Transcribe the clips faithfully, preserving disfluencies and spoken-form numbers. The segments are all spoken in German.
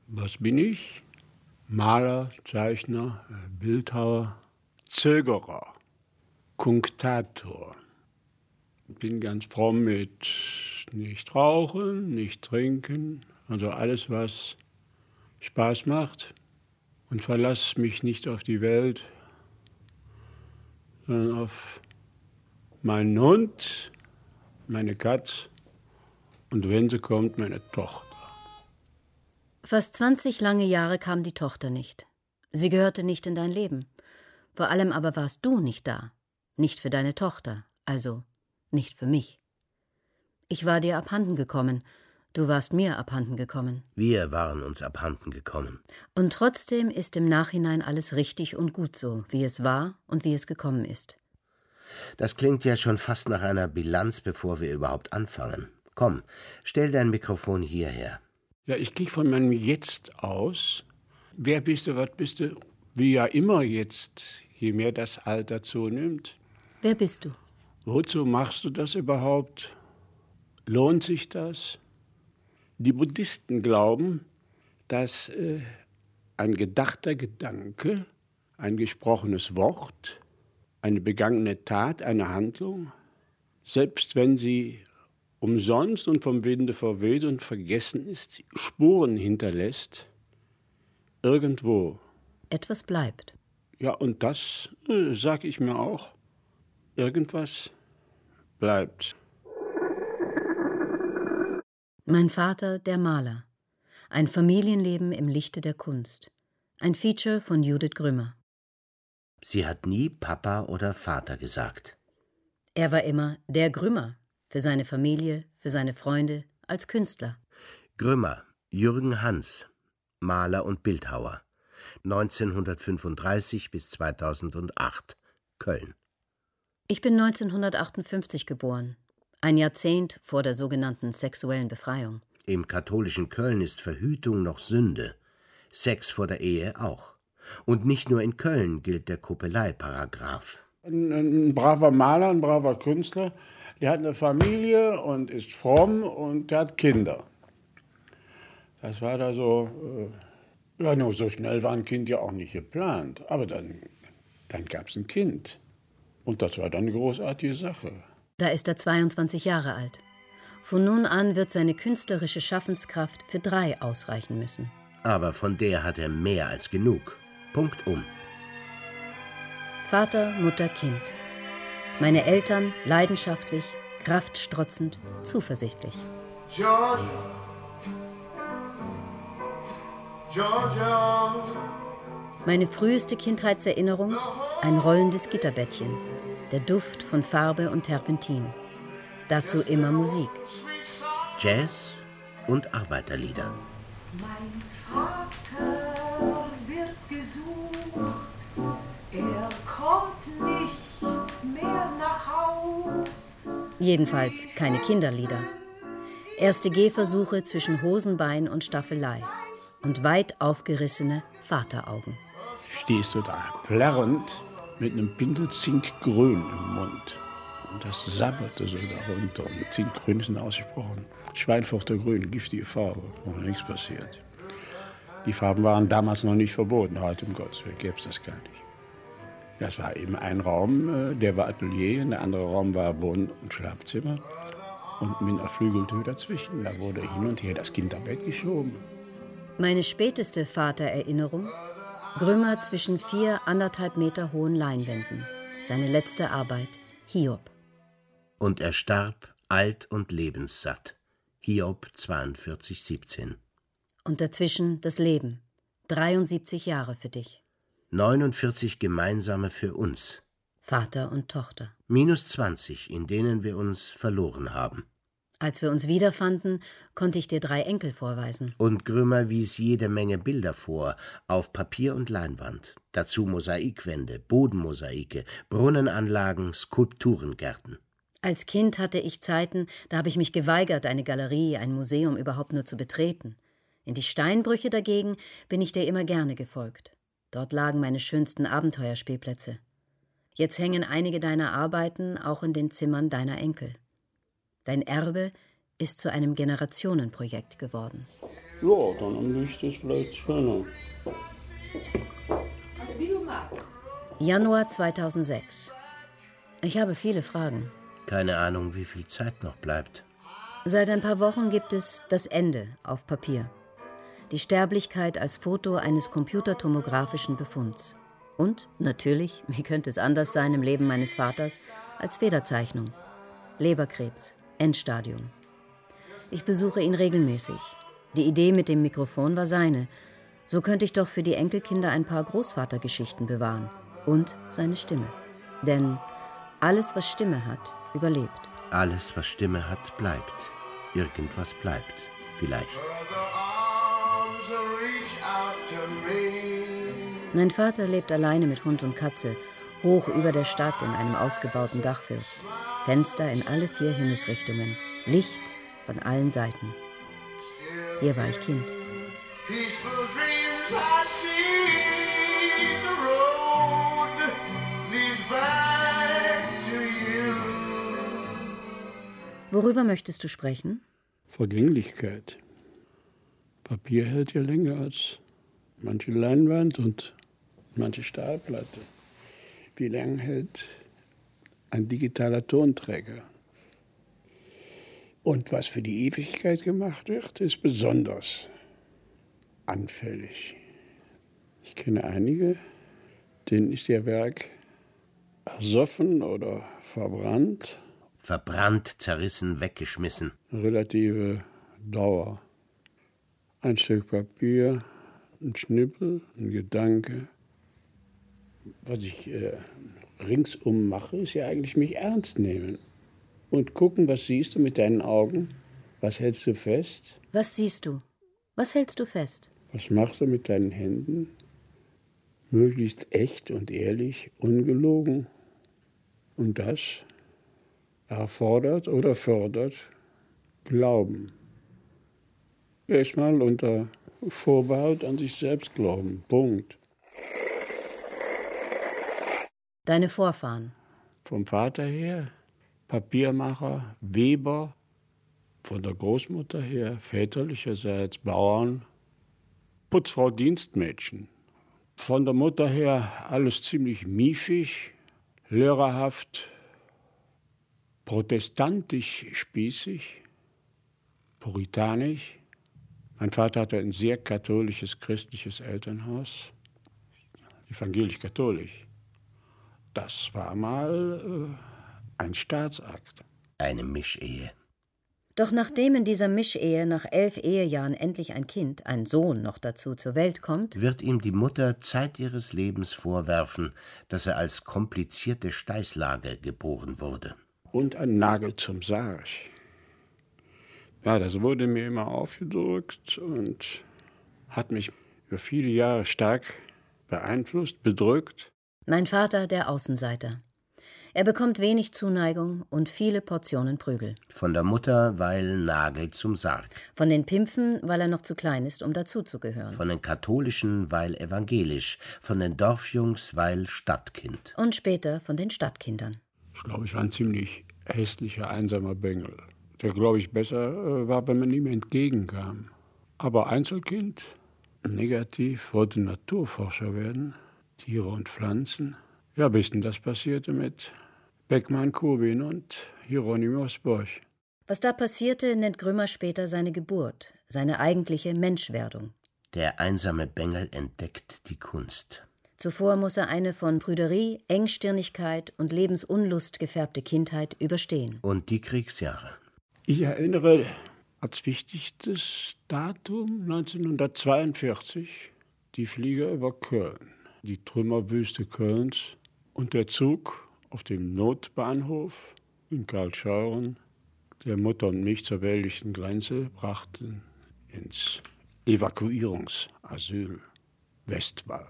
Was bin ich? Maler, Zeichner, Bildhauer, Zögerer, Kunktator. Ich bin ganz fromm mit nicht rauchen, nicht trinken, also alles, was Spaß macht. Und verlasse mich nicht auf die Welt, sondern auf meinen Hund, meine Katze und wenn sie kommt, meine Tochter. Fast zwanzig lange Jahre kam die Tochter nicht. Sie gehörte nicht in dein Leben. Vor allem aber warst du nicht da. Nicht für deine Tochter, also nicht für mich. Ich war dir abhanden gekommen. Du warst mir abhanden gekommen. Wir waren uns abhanden gekommen. Und trotzdem ist im Nachhinein alles richtig und gut so, wie es war und wie es gekommen ist. Das klingt ja schon fast nach einer Bilanz, bevor wir überhaupt anfangen. Komm, stell dein Mikrofon hierher. Ja, ich gehe von meinem Jetzt aus. Wer bist du, was bist du? Wie ja immer jetzt, je mehr das Alter zunimmt. Wer bist du? Wozu machst du das überhaupt? Lohnt sich das? Die Buddhisten glauben, dass äh, ein gedachter Gedanke, ein gesprochenes Wort, eine begangene Tat, eine Handlung, selbst wenn sie umsonst und vom Winde verweht und vergessen ist, Spuren hinterlässt, irgendwo. Etwas bleibt. Ja, und das äh, sage ich mir auch. Irgendwas bleibt. Mein Vater, der Maler. Ein Familienleben im Lichte der Kunst. Ein Feature von Judith Grümmer. Sie hat nie Papa oder Vater gesagt. Er war immer der Grümmer. Für seine Familie, für seine Freunde, als Künstler. Grümmer, Jürgen Hans, Maler und Bildhauer. neunzehnhundertfünfunddreißig bis zweitausendacht, Köln. Ich bin neunzehnhundertachtundfünfzig geboren. Ein Jahrzehnt vor der sogenannten sexuellen Befreiung. Im katholischen Köln ist Verhütung noch Sünde. Sex vor der Ehe auch. Und nicht nur in Köln gilt der Kuppelei-Paragraph. Ein, ein braver Maler, ein braver Künstler, der hat eine Familie und ist fromm und der hat Kinder. Das war da so, äh, ja, nur so schnell war ein Kind ja auch nicht geplant. Aber dann, dann gab es ein Kind. Und das war dann eine großartige Sache. Da ist er zweiundzwanzig Jahre alt. Von nun an wird seine künstlerische Schaffenskraft für drei ausreichen müssen. Aber von der hat er mehr als genug. Punkt um. Vater, Mutter, Kind. Meine Eltern leidenschaftlich, kraftstrotzend, zuversichtlich. Georgia, Georgia. Meine früheste Kindheitserinnerung, ein rollendes Gitterbettchen, der Duft von Farbe und Terpentin. Dazu immer Musik. Jazz und Arbeiterlieder. Mein Vater wird gesucht, er kommt nicht mehr nach Haus. Jedenfalls keine Kinderlieder. Erste Gehversuche zwischen Hosenbein und Staffelei. Und weit aufgerissene Vateraugen. Stehst du da plärrend mit einem Pintel Zinkgrün im Mund. Und das sabberte so darunter. Und Zinkgrün ist ausgesprochen. Schweinfurter Grün, giftige Farbe, noch nichts passiert. Die Farben waren damals noch nicht verboten, heute um Gottes Willen gäbe es das gar nicht. Das war eben ein Raum, der war Atelier, und der andere Raum war Wohn- und Schlafzimmer. Und mit einer Flügeltür dazwischen, da wurde hin und her das Kinderbett geschoben. Meine späteste Vatererinnerung? Grümmer zwischen vier anderthalb Meter hohen Leinwänden. Seine letzte Arbeit, Hiob. Und er starb alt und lebenssatt. Hiob zweiundvierzig siebzehn. Und dazwischen das Leben. dreiundsiebzig Jahre für dich. neunundvierzig gemeinsame für uns. Vater und Tochter. Minus zwanzig, in denen wir uns verloren haben. Als wir uns wiederfanden, konnte ich dir drei Enkel vorweisen. Und Grümmer wies jede Menge Bilder vor, auf Papier und Leinwand. Dazu Mosaikwände, Bodenmosaike, Brunnenanlagen, Skulpturengärten. Als Kind hatte ich Zeiten, da habe ich mich geweigert, eine Galerie, ein Museum überhaupt nur zu betreten. In die Steinbrüche dagegen bin ich dir immer gerne gefolgt. Dort lagen meine schönsten Abenteuerspielplätze. Jetzt hängen einige deiner Arbeiten auch in den Zimmern deiner Enkel. Dein Erbe ist zu einem Generationenprojekt geworden. Ja, dann am Licht ist vielleicht schöner. Also wie du magst. Januar zweitausendsechs. Ich habe viele Fragen. Keine Ahnung, wie viel Zeit noch bleibt. Seit ein paar Wochen gibt es das Ende auf Papier. Die Sterblichkeit als Foto eines computertomografischen Befunds. Und natürlich, wie könnte es anders sein im Leben meines Vaters, als Federzeichnung. Leberkrebs, Endstadium. Ich besuche ihn regelmäßig. Die Idee mit dem Mikrofon war seine. So könnte ich doch für die Enkelkinder ein paar Großvatergeschichten bewahren. Und seine Stimme. Denn alles, was Stimme hat, überlebt. Alles, was Stimme hat, bleibt. Irgendwas bleibt. Vielleicht. Mein Vater lebt alleine mit Hund und Katze, hoch über der Stadt in einem ausgebauten Dachfirst. Fenster in alle vier Himmelsrichtungen. Licht von allen Seiten. Hier war ich Kind. Worüber möchtest du sprechen? Vergänglichkeit. Papier hält ja länger als manche Leinwand und manche Stahlplatte. Wie lange hält ein digitaler Tonträger? Und was für die Ewigkeit gemacht wird, ist besonders anfällig. Ich kenne einige, denen ist ihr Werk ersoffen oder verbrannt. Verbrannt, zerrissen, weggeschmissen. Relative Dauer. Ein Stück Papier, ein Schnippel, ein Gedanke. Was ich äh, ringsum mache, ist ja eigentlich mich ernst nehmen. Und gucken, was siehst du mit deinen Augen? Was hältst du fest? Was siehst du? Was hältst du fest? Was machst du mit deinen Händen? Möglichst echt und ehrlich, ungelogen. Und das erfordert oder fördert Glauben. Erstmal unter Vorbehalt an sich selbst glauben. Punkt. Deine Vorfahren. Vom Vater her Papiermacher, Weber, von der Großmutter her väterlicherseits Bauern, Putzfrau, Dienstmädchen. Von der Mutter her alles ziemlich miefig, lehrerhaft, protestantisch spießig, puritanisch. Mein Vater hatte ein sehr katholisches, christliches Elternhaus, evangelisch-katholisch. Das war mal äh, ein Staatsakt. Eine Mischehe. Doch nachdem in dieser Mischehe nach elf Ehejahren endlich ein Kind, ein Sohn noch dazu, zur Welt kommt, wird ihm die Mutter Zeit ihres Lebens vorwerfen, dass er als komplizierte Steißlage geboren wurde. Und ein Nagel zum Sarg. Ja, das wurde mir immer aufgedrückt und hat mich über viele Jahre stark beeinflusst, bedrückt. Mein Vater der Außenseiter. Er bekommt wenig Zuneigung und viele Portionen Prügel. Von der Mutter, weil Nagel zum Sarg. Von den Pimpfen, weil er noch zu klein ist, um dazuzugehören. Von den Katholischen, weil evangelisch. Von den Dorfjungs, weil Stadtkind. Und später von den Stadtkindern. Ich glaube, ich war ein ziemlich hässlicher, einsamer Bengel. Der, glaube ich, besser äh, war, wenn man ihm entgegenkam. Aber Einzelkind, negativ, wollte Naturforscher werden, Tiere und Pflanzen. Ja, bis denn das passierte mit Beckmann, Kubin und Hieronymus Bosch. Was da passierte, nennt Grümmer später seine Geburt, seine eigentliche Menschwerdung. Der einsame Bengel entdeckt die Kunst. Zuvor muss er eine von Prüderie, Engstirnigkeit und Lebensunlust gefärbte Kindheit überstehen. Und die Kriegsjahre. Ich erinnere als wichtigstes Datum neunzehnhundertzweiundvierzig die Flieger über Köln, die Trümmerwüste Kölns und der Zug auf dem Notbahnhof in Karlsruhe, der Mutter und mich zur belgischen Grenze brachten ins Evakuierungsasyl Westwall.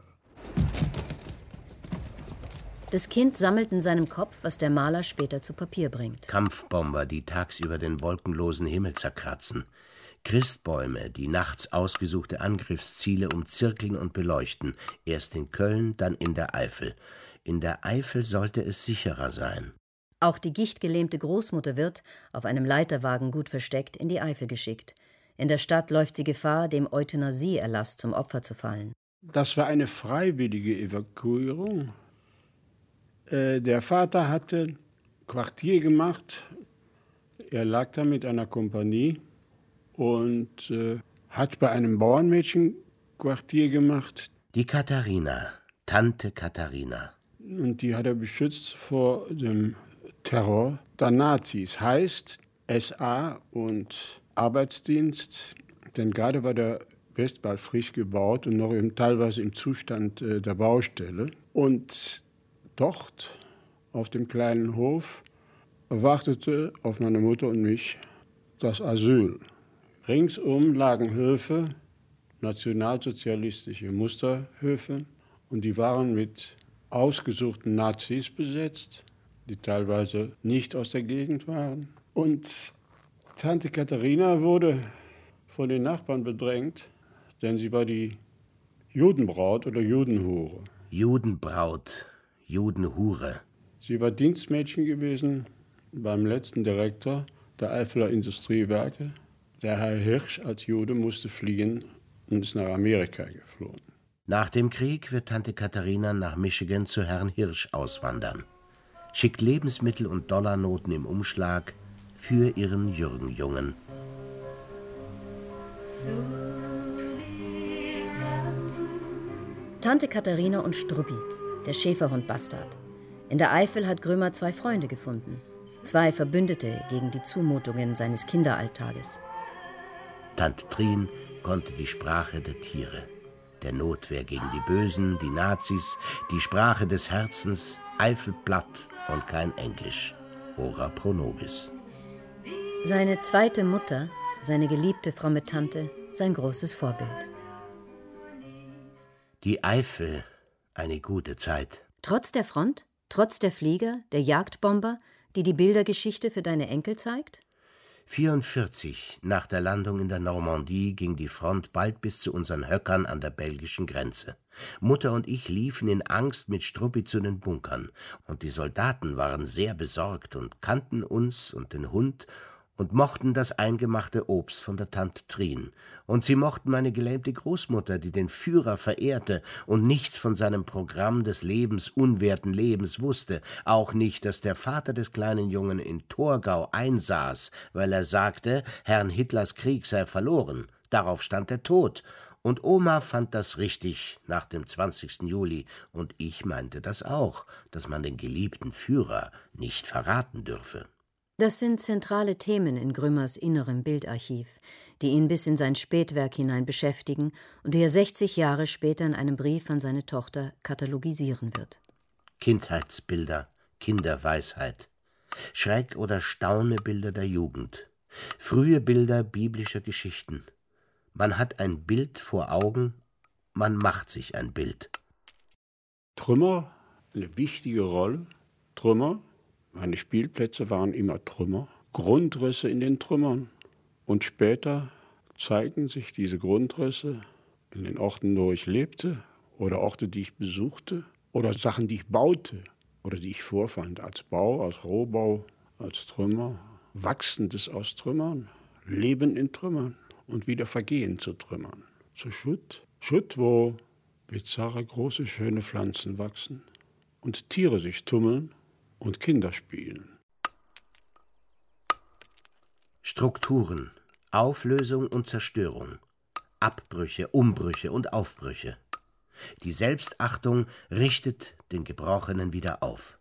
Das Kind sammelt in seinem Kopf, was der Maler später zu Papier bringt. Kampfbomber, die tagsüber den wolkenlosen Himmel zerkratzen. Christbäume, die nachts ausgesuchte Angriffsziele umzirkeln und beleuchten. Erst in Köln, dann in der Eifel. In der Eifel sollte es sicherer sein. Auch die gichtgelähmte Großmutter wird, auf einem Leiterwagen gut versteckt, in die Eifel geschickt. In der Stadt läuft sie Gefahr, dem Euthanasieerlass zum Opfer zu fallen. Das war eine freiwillige Evakuierung. Äh, der Vater hatte Quartier gemacht. Er lag da mit einer Kompanie und äh, hat bei einem Bauernmädchen Quartier gemacht. Die Katharina, Tante Katharina. Und die hat er beschützt vor dem Terror der Nazis. Heißt S A und Arbeitsdienst, denn gerade war der Westwall frisch gebaut und noch im, teilweise im Zustand äh, der Baustelle. Und dort, auf dem kleinen Hof, wartete auf meine Mutter und mich das Asyl. Ringsum lagen Höfe, nationalsozialistische Musterhöfe, und die waren mit ausgesuchten Nazis besetzt, die teilweise nicht aus der Gegend waren. Und Tante Katharina wurde von den Nachbarn bedrängt, denn sie war die Judenbraut oder Judenhure. Judenbraut, Judenhure. Sie war Dienstmädchen gewesen beim letzten Direktor der Eifeler Industriewerke. Der Herr Hirsch als Jude musste fliehen und ist nach Amerika geflohen. Nach dem Krieg wird Tante Katharina nach Michigan zu Herrn Hirsch auswandern, schickt Lebensmittel und Dollarnoten im Umschlag für ihren Jürgen-Jungen. Tante Katharina und Struppi, der Schäferhund-Bastard. In der Eifel hat Grömer zwei Freunde gefunden. Zwei Verbündete gegen die Zumutungen seines Kinderalltages. Tante Trien konnte die Sprache der Tiere, der Notwehr gegen die Bösen, die Nazis, die Sprache des Herzens, Eifelplatt und kein Englisch. Ora pro nobis. Seine zweite Mutter, seine geliebte fromme Tante, sein großes Vorbild. Die Eifel, eine gute Zeit. Trotz der Front, trotz der Flieger, der Jagdbomber, die die Bildergeschichte für deine Enkel zeigt? vierundvierzig, nach der Landung in der Normandie, ging die Front bald bis zu unseren Höckern an der belgischen Grenze. Mutter und ich liefen in Angst mit Struppi zu den Bunkern. Und die Soldaten waren sehr besorgt und kannten uns und den Hund und mochten das eingemachte Obst von der Tante Trien. Und sie mochten meine gelähmte Großmutter, die den Führer verehrte und nichts von seinem Programm des lebensunwerten Lebens wusste, auch nicht, dass der Vater des kleinen Jungen in Torgau einsaß, weil er sagte, Herrn Hitlers Krieg sei verloren, darauf stand der Tod. Und Oma fand das richtig nach dem zwanzigsten Juli, und ich meinte das auch, dass man den geliebten Führer nicht verraten dürfe. Das sind zentrale Themen in Grömers innerem Bildarchiv, die ihn bis in sein Spätwerk hinein beschäftigen und die er sechzig Jahre später in einem Brief an seine Tochter katalogisieren wird. Kindheitsbilder, Kinderweisheit, Schreck- oder Staunebilder der Jugend, frühe Bilder biblischer Geschichten. Man hat ein Bild vor Augen, man macht sich ein Bild. Trümmer, eine wichtige Rolle. Trümmer. Meine Spielplätze waren immer Trümmer, Grundrisse in den Trümmern. Und später zeigten sich diese Grundrisse in den Orten, wo ich lebte, oder Orte, die ich besuchte, oder Sachen, die ich baute oder die ich vorfand, als Bau, als Rohbau, als Trümmer, Wachsendes aus Trümmern, Leben in Trümmern und wieder Vergehen zu Trümmern. Zu Schutt, Schutt, wo bizarre, große, schöne Pflanzen wachsen und Tiere sich tummeln und Kinder spielen. Strukturen, Auflösung und Zerstörung, Abbrüche, Umbrüche und Aufbrüche. Die Selbstachtung richtet den Gebrochenen wieder auf.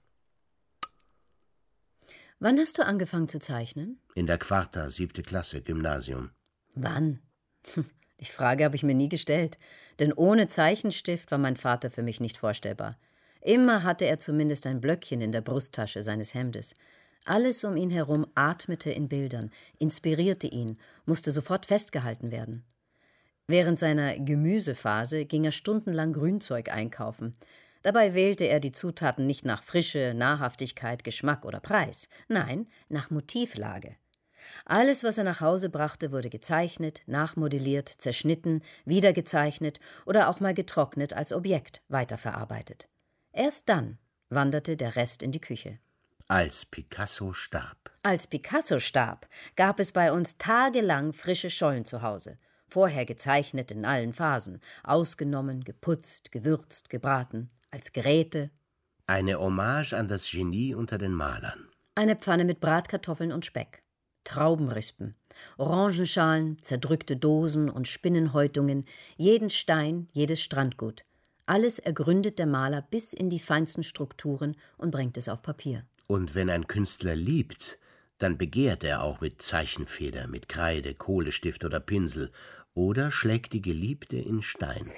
Wann hast du angefangen zu zeichnen? In der Quarta, siebte Klasse, Gymnasium. Wann? Die Frage habe ich mir nie gestellt, denn ohne Zeichenstift war mein Vater für mich nicht vorstellbar. Immer hatte er zumindest ein Blöckchen in der Brusttasche seines Hemdes. Alles um ihn herum atmete in Bildern, inspirierte ihn, musste sofort festgehalten werden. Während seiner Gemüsephase ging er stundenlang Grünzeug einkaufen. Dabei wählte er die Zutaten nicht nach Frische, Nahrhaftigkeit, Geschmack oder Preis. Nein, nach Motivlage. Alles, was er nach Hause brachte, wurde gezeichnet, nachmodelliert, zerschnitten, wieder gezeichnet oder auch mal getrocknet als Objekt weiterverarbeitet. Erst dann wanderte der Rest in die Küche. Als Picasso starb. Als Picasso starb, gab es bei uns tagelang frische Schollen zu Hause, vorher gezeichnet in allen Phasen, ausgenommen, geputzt, gewürzt, gebraten, als Geräte. Eine Hommage an das Genie unter den Malern. Eine Pfanne mit Bratkartoffeln und Speck, Traubenrispen, Orangenschalen, zerdrückte Dosen und Spinnenhäutungen, jeden Stein, jedes Strandgut. Alles ergründet der Maler bis in die feinsten Strukturen und bringt es auf Papier. Und wenn ein Künstler liebt, dann begehrt er auch mit Zeichenfeder, mit Kreide, Kohlestift oder Pinsel oder schlägt die Geliebte in Stein.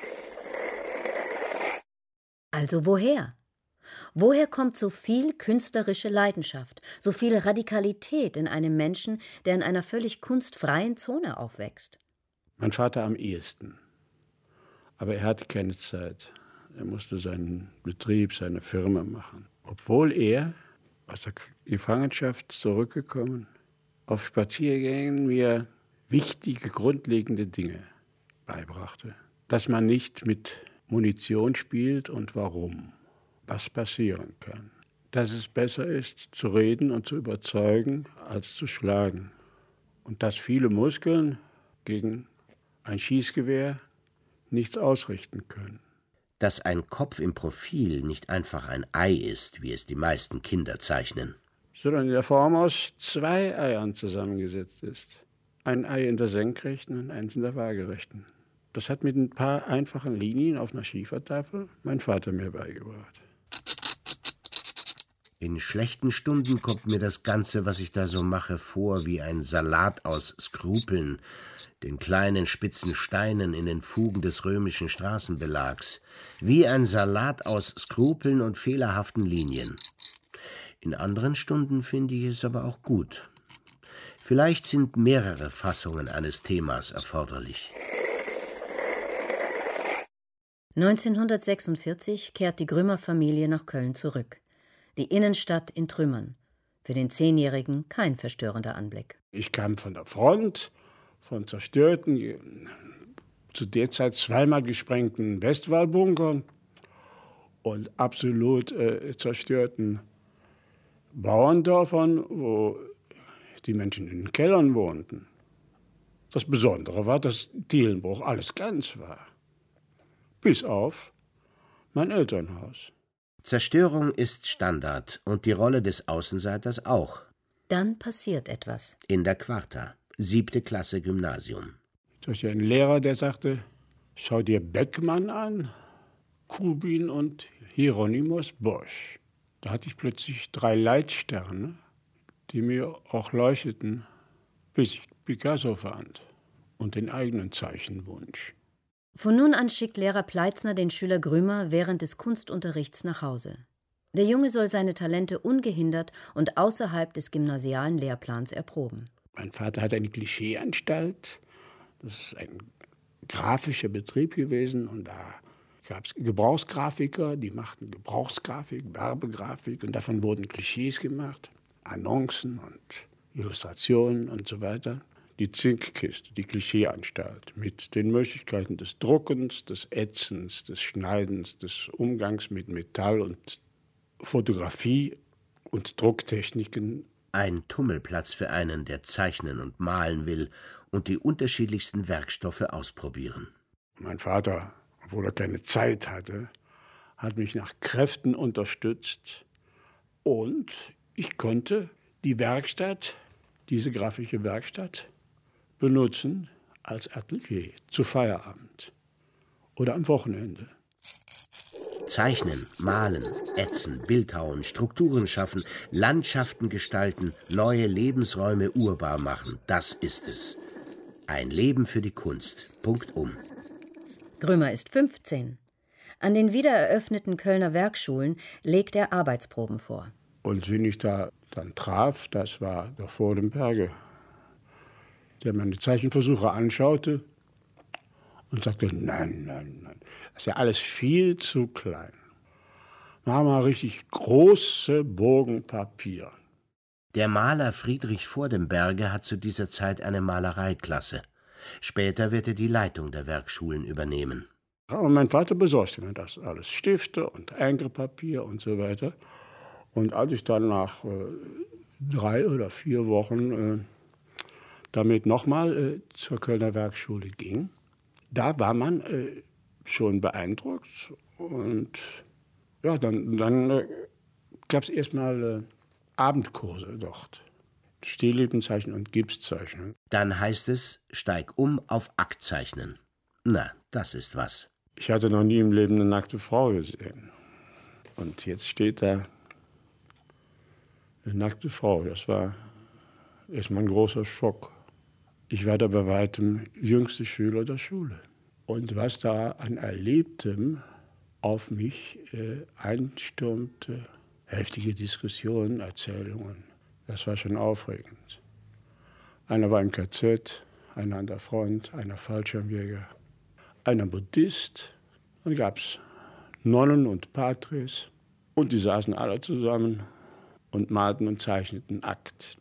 Also woher? Woher kommt so viel künstlerische Leidenschaft, so viel Radikalität in einem Menschen, der in einer völlig kunstfreien Zone aufwächst? Mein Vater am ehesten. Aber er hatte keine Zeit. Er musste seinen Betrieb, seine Firma machen. Obwohl er aus der Gefangenschaft zurückgekommen, auf Spaziergängen mir wichtige, grundlegende Dinge beibrachte. Dass man nicht mit Munition spielt und warum, was passieren kann. Dass es besser ist, zu reden und zu überzeugen, als zu schlagen. Und dass viele Muskeln gegen ein Schießgewehr nichts ausrichten können. Dass ein Kopf im Profil nicht einfach ein Ei ist, wie es die meisten Kinder zeichnen. Sondern in der Form aus zwei Eiern zusammengesetzt ist. Ein Ei in der Senkrechten und eins in der Waagerechten. Das hat mit ein paar einfachen Linien auf einer Schiefertafel mein Vater mir beigebracht. In schlechten Stunden kommt mir das Ganze, was ich da so mache, vor wie ein Salat aus Skrupeln, den kleinen spitzen Steinen in den Fugen des römischen Straßenbelags, wie ein Salat aus Skrupeln und fehlerhaften Linien. In anderen Stunden finde ich es aber auch gut. Vielleicht sind mehrere Fassungen eines Themas erforderlich. neunzehnhundertsechsundvierzig kehrt die Grümmer-Familie nach Köln zurück. Die Innenstadt in Trümmern. Für den Zehnjährigen kein verstörender Anblick. Ich kam von der Front, von zerstörten, zu der Zeit zweimal gesprengten Westwallbunkern und absolut äh, zerstörten Bauerndörfern, wo die Menschen in den Kellern wohnten. Das Besondere war, dass Dielenbruch alles ganz war. Bis auf mein Elternhaus. Zerstörung ist Standard und die Rolle des Außenseiters auch. Dann passiert etwas. In der Quarta, siebte Klasse Gymnasium. Da ist ja ein Lehrer, der sagte, schau dir Beckmann an, Kubin und Hieronymus Bosch. Da hatte ich plötzlich drei Leitsterne, die mir auch leuchteten, bis ich Picasso fand und den eigenen Zeichenwunsch. Von nun an schickt Lehrer Pleitzner den Schüler Grümer während des Kunstunterrichts nach Hause. Der Junge soll seine Talente ungehindert und außerhalb des gymnasialen Lehrplans erproben. Mein Vater hat eine Klischeeanstalt. Das ist ein grafischer Betrieb gewesen. Und da gab es Gebrauchsgrafiker, die machten Gebrauchsgrafik, Werbegrafik. Und davon wurden Klischees gemacht, Annoncen und Illustrationen und so weiter. Die Zinkkiste, die Klischeeanstalt, mit den Möglichkeiten des Druckens, des Ätzens, des Schneidens, des Umgangs mit Metall und Fotografie und Drucktechniken. Ein Tummelplatz für einen, der zeichnen und malen will und die unterschiedlichsten Werkstoffe ausprobieren. Mein Vater, obwohl er keine Zeit hatte, hat mich nach Kräften unterstützt. Und ich konnte die Werkstatt, diese grafische Werkstatt, benutzen als Atelier zu Feierabend oder am Wochenende. Zeichnen, malen, ätzen, bildhauen, Strukturen schaffen, Landschaften gestalten, neue Lebensräume urbar machen, das ist es. Ein Leben für die Kunst. Punktum. Grümer ist fünfzehn. An den wiedereröffneten Kölner Werkschulen legt er Arbeitsproben vor. Und wen ich da dann traf, das war der Vordenberger, der meine Zeichenversuche anschaute und sagte, nein, nein, nein, das ist ja alles viel zu klein. Machen wir richtig große Bogen Papier. Der Maler Friedrich Vordenberger hat zu dieser Zeit eine Malereiklasse. Später wird er die Leitung der Werkschulen übernehmen. Und mein Vater besorgte mir das alles, Stifte und Enkelpapier und so weiter. Und als ich dann nach äh, drei oder vier Wochen äh, damit nochmal äh, zur Kölner Werkschule ging. Da war man äh, schon beeindruckt. Und ja, dann, dann äh, gab es erstmal äh, Abendkurse dort. Stilllebenzeichnen und Gipszeichnen. Dann heißt es, steig um auf Aktzeichnen. Na, das ist was. Ich hatte noch nie im Leben eine nackte Frau gesehen. Und jetzt steht da eine nackte Frau. Das war erstmal ein großer Schock. Ich war da bei weitem jüngste Schüler der Schule. Und was da an Erlebtem auf mich äh, einstürmte, heftige Diskussionen, Erzählungen, das war schon aufregend. Einer war im K Z, einer an der Front, einer Fallschirmjäger, einer Buddhist. Dann gab es Nonnen und Patres und die saßen alle zusammen und malten und zeichneten Akt.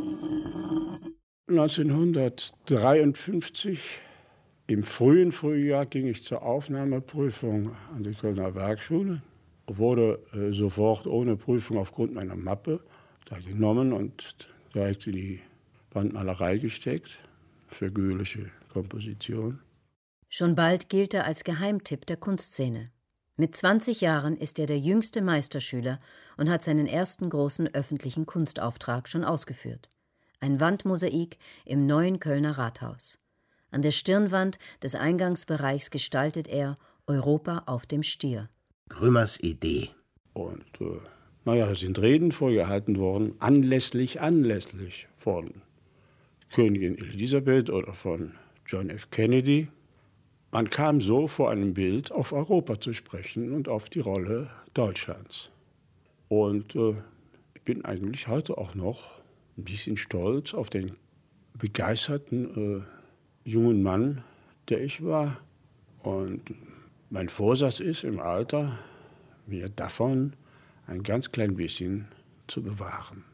neunzehnhundertdreiundfünfzig, im frühen Frühjahr, ging ich zur Aufnahmeprüfung an die Kölner Werkschule, wurde äh, sofort ohne Prüfung aufgrund meiner Mappe da genommen und direkt in die Wandmalerei gesteckt, figürliche Komposition. Schon bald gilt er als Geheimtipp der Kunstszene. Mit zwanzig Jahren ist er der jüngste Meisterschüler und hat seinen ersten großen öffentlichen Kunstauftrag schon ausgeführt. Ein Wandmosaik im neuen Kölner Rathaus. An der Stirnwand des Eingangsbereichs gestaltet er Europa auf dem Stier. Grümers Idee. Und äh, naja, da sind Reden vorgehalten worden, anlässlich, anlässlich von Königin Elisabeth oder von John F. Kennedy. Man kam so vor einem Bild auf Europa zu sprechen und auf die Rolle Deutschlands. Und äh, ich bin eigentlich heute auch noch ein bisschen stolz auf den begeisterten äh, jungen Mann, der ich war. Und mein Vorsatz ist im Alter, mir davon ein ganz klein bisschen zu bewahren.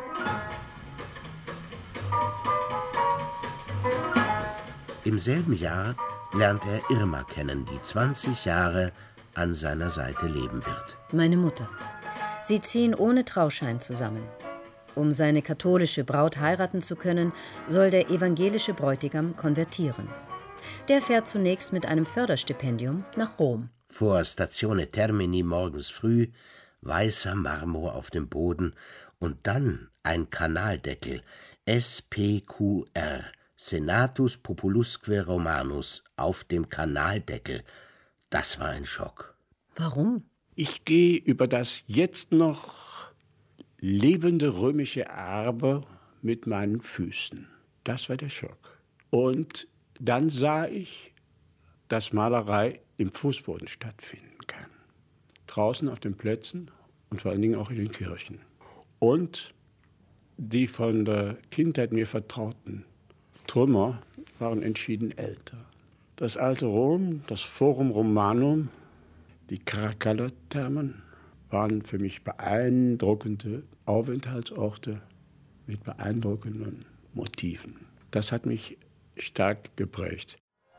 Im selben Jahr lernt er Irma kennen, die zwanzig Jahre an seiner Seite leben wird. Meine Mutter. Sie ziehen ohne Trauschein zusammen. Um seine katholische Braut heiraten zu können, soll der evangelische Bräutigam konvertieren. Der fährt zunächst mit einem Förderstipendium nach Rom. Vor Statione Termini morgens früh, weißer Marmor auf dem Boden und dann ein Kanaldeckel, S P Q R, Senatus Populusque Romanus, auf dem Kanaldeckel. Das war ein Schock. Warum? Ich gehe über das jetzt noch lebende römische Erbe mit meinen Füßen. Das war der Schock. Und dann sah ich, dass Malerei im Fußboden stattfinden kann. Draußen auf den Plätzen und vor allen Dingen auch in den Kirchen. Und die von der Kindheit mir vertrauten Trümmer waren entschieden älter. Das alte Rom, das Forum Romanum, die Caracalla-Thermen waren für mich beeindruckende Aufenthaltsorte mit beeindruckenden Motiven. Das hat mich stark geprägt.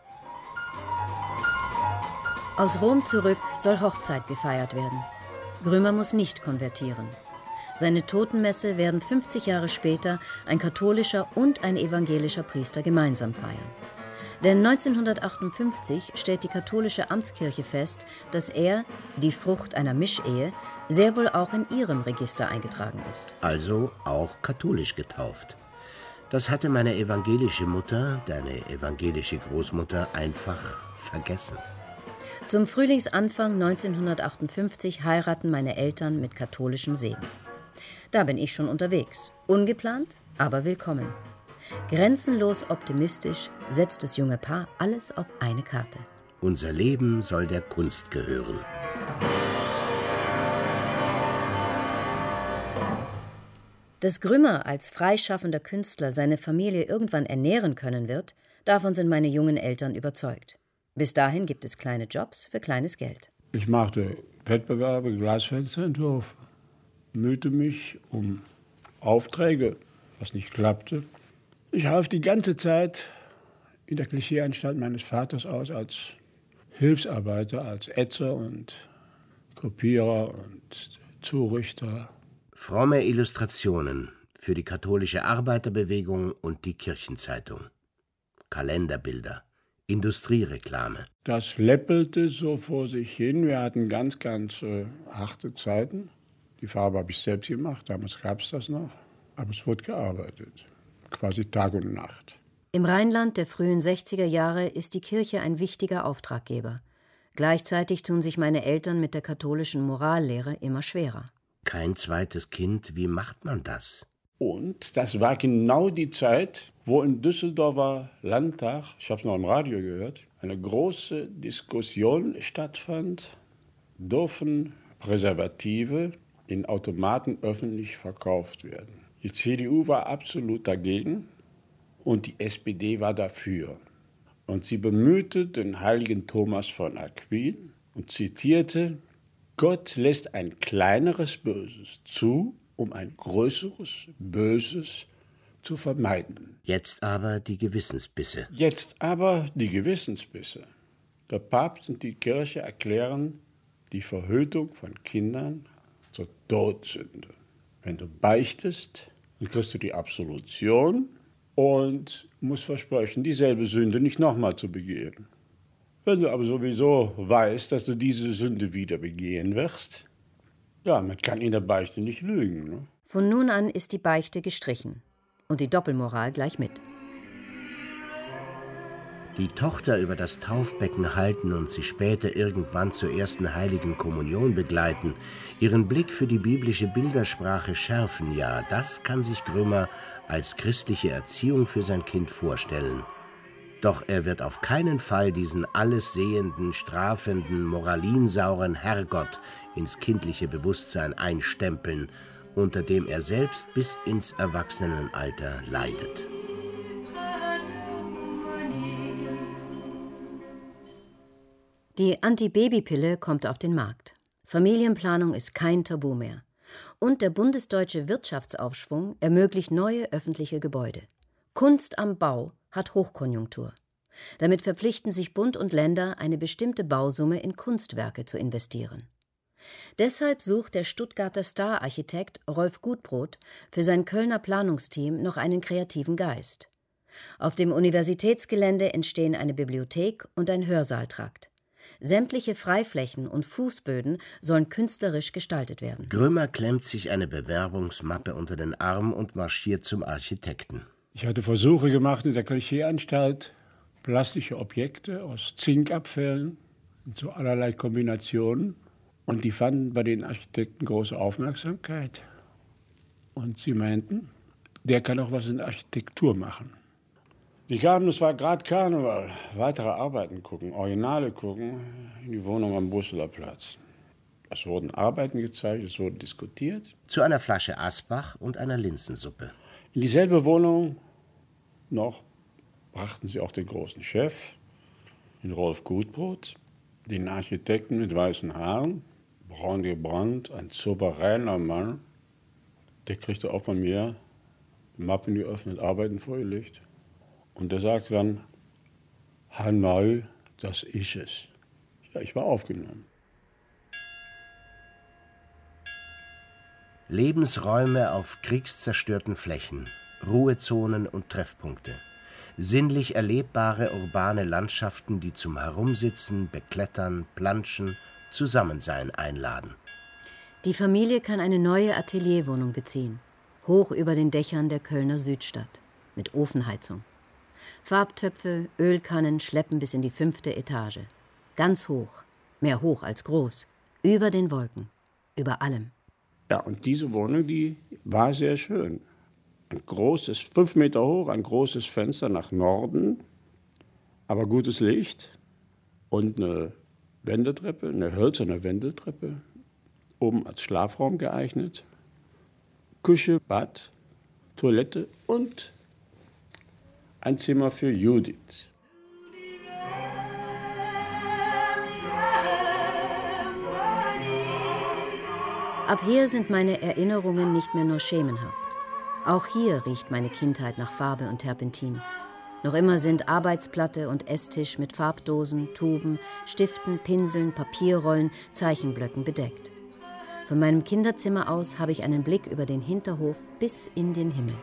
Aus Rom zurück soll Hochzeit gefeiert werden. Grümer muss nicht konvertieren. Seine Totenmesse werden fünfzig Jahre später ein katholischer und ein evangelischer Priester gemeinsam feiern. Denn neunzehnhundertachtundfünfzig stellt die katholische Amtskirche fest, dass er, die Frucht einer Mischehe, sehr wohl auch in ihrem Register eingetragen ist. Also auch katholisch getauft. Das hatte meine evangelische Mutter, deine evangelische Großmutter, einfach vergessen. Zum Frühlingsanfang neunzehnhundertachtundfünfzig heiraten meine Eltern mit katholischem Segen. Da bin ich schon unterwegs. Ungeplant, aber willkommen. Grenzenlos optimistisch setzt das junge Paar alles auf eine Karte. Unser Leben soll der Kunst gehören. Dass Grümmer als freischaffender Künstler seine Familie irgendwann ernähren können wird, davon sind meine jungen Eltern überzeugt. Bis dahin gibt es kleine Jobs für kleines Geld. Ich machte Wettbewerbe, Glasfensterentwürfe, mühte mich um Aufträge, was nicht klappte. Ich half die ganze Zeit in der Klischeeanstalt meines Vaters aus als Hilfsarbeiter, als Ätzer und Kopierer und Zurichter. Fromme Illustrationen für die katholische Arbeiterbewegung und die Kirchenzeitung. Kalenderbilder, Industriereklame. Das läppelte so vor sich hin. Wir hatten ganz, ganz äh, harte Zeiten. Die Farbe habe ich selbst gemacht, damals gab es das noch. Aber es wurde gearbeitet, quasi Tag und Nacht. Im Rheinland der frühen sechziger Jahre ist die Kirche ein wichtiger Auftraggeber. Gleichzeitig tun sich meine Eltern mit der katholischen Morallehre immer schwerer. Kein zweites Kind, wie macht man das? Und das war genau die Zeit, wo im Düsseldorfer Landtag, ich habe es noch im Radio gehört, eine große Diskussion stattfand, dürfen Präservative in Automaten öffentlich verkauft werden. Die C D U war absolut dagegen und die S P D war dafür. Und sie bemühte den heiligen Thomas von Aquin und zitierte: Gott lässt ein kleineres Böses zu, um ein größeres Böses zu vermeiden. Jetzt aber die Gewissensbisse. Jetzt aber die Gewissensbisse. Der Papst und die Kirche erklären die Verhütung von Kindern zur Todsünde. Wenn du beichtest, dann kriegst du die Absolution und musst versprechen, dieselbe Sünde nicht nochmal zu begehen. Wenn du aber sowieso weißt, dass du diese Sünde wieder begehen wirst, ja, man kann in der Beichte nicht lügen. Ne? Von nun an ist die Beichte gestrichen und die Doppelmoral gleich mit. Die Tochter über das Taufbecken halten und sie später irgendwann zur ersten heiligen Kommunion begleiten, ihren Blick für die biblische Bildersprache schärfen, ja, das kann sich Grümmer als christliche Erziehung für sein Kind vorstellen. Doch er wird auf keinen Fall diesen alles sehenden, strafenden, moralinsauren Herrgott ins kindliche Bewusstsein einstempeln, unter dem er selbst bis ins Erwachsenenalter leidet. Die Antibabypille kommt auf den Markt. Familienplanung ist kein Tabu mehr. Und der bundesdeutsche Wirtschaftsaufschwung ermöglicht neue öffentliche Gebäude. Kunst am Bau hat Hochkonjunktur. Damit verpflichten sich Bund und Länder, eine bestimmte Bausumme in Kunstwerke zu investieren. Deshalb sucht der Stuttgarter Star-Architekt Rolf Gutbrot für sein Kölner Planungsteam noch einen kreativen Geist. Auf dem Universitätsgelände entstehen eine Bibliothek und ein Hörsaaltrakt. Sämtliche Freiflächen und Fußböden sollen künstlerisch gestaltet werden. Grümmer klemmt sich eine Bewerbungsmappe unter den Arm und marschiert zum Architekten. Ich hatte Versuche gemacht in der Klischeeanstalt, plastische Objekte aus Zinkabfällen in so allerlei Kombinationen. Und die fanden bei den Architekten große Aufmerksamkeit. Und sie meinten, der kann auch was in Architektur machen. Die kamen, es war gerade Karneval, weitere Arbeiten gucken, Originale gucken, in die Wohnung am Brüsseler Platz. Es wurden Arbeiten gezeigt, es wurde diskutiert. Zu einer Flasche Asbach und einer Linsensuppe. In dieselbe Wohnung noch brachten sie auch den großen Chef, den Rolf Gutbrot, den Architekten mit weißen Haaren, braun gebrannt, ein souveräner Mann. Der kriegte auch von mir die Mappen geöffnet, Arbeiten vorgelegt. Und der sagte dann, Hanoi, das ist es. Ja, ich war aufgenommen. Lebensräume auf kriegszerstörten Flächen, Ruhezonen und Treffpunkte. Sinnlich erlebbare urbane Landschaften, die zum Herumsitzen, Beklettern, Planschen, Zusammensein einladen. Die Familie kann eine neue Atelierwohnung beziehen, hoch über den Dächern der Kölner Südstadt, mit Ofenheizung. Farbtöpfe, Ölkannen schleppen bis in die fünfte Etage. Ganz hoch, mehr hoch als groß, über den Wolken, über allem. Ja, und diese Wohnung, die war sehr schön. Ein großes, fünf Meter hoch, ein großes Fenster nach Norden, aber gutes Licht und eine Wendeltreppe, eine hölzerne Wendeltreppe, oben als Schlafraum geeignet. Küche, Bad, Toilette und ein Zimmer für Judith. Ab hier sind meine Erinnerungen nicht mehr nur schemenhaft. Auch hier riecht meine Kindheit nach Farbe und Terpentin. Noch immer sind Arbeitsplatte und Esstisch mit Farbdosen, Tuben, Stiften, Pinseln, Papierrollen, Zeichenblöcken bedeckt. Von meinem Kinderzimmer aus habe ich einen Blick über den Hinterhof bis in den Himmel.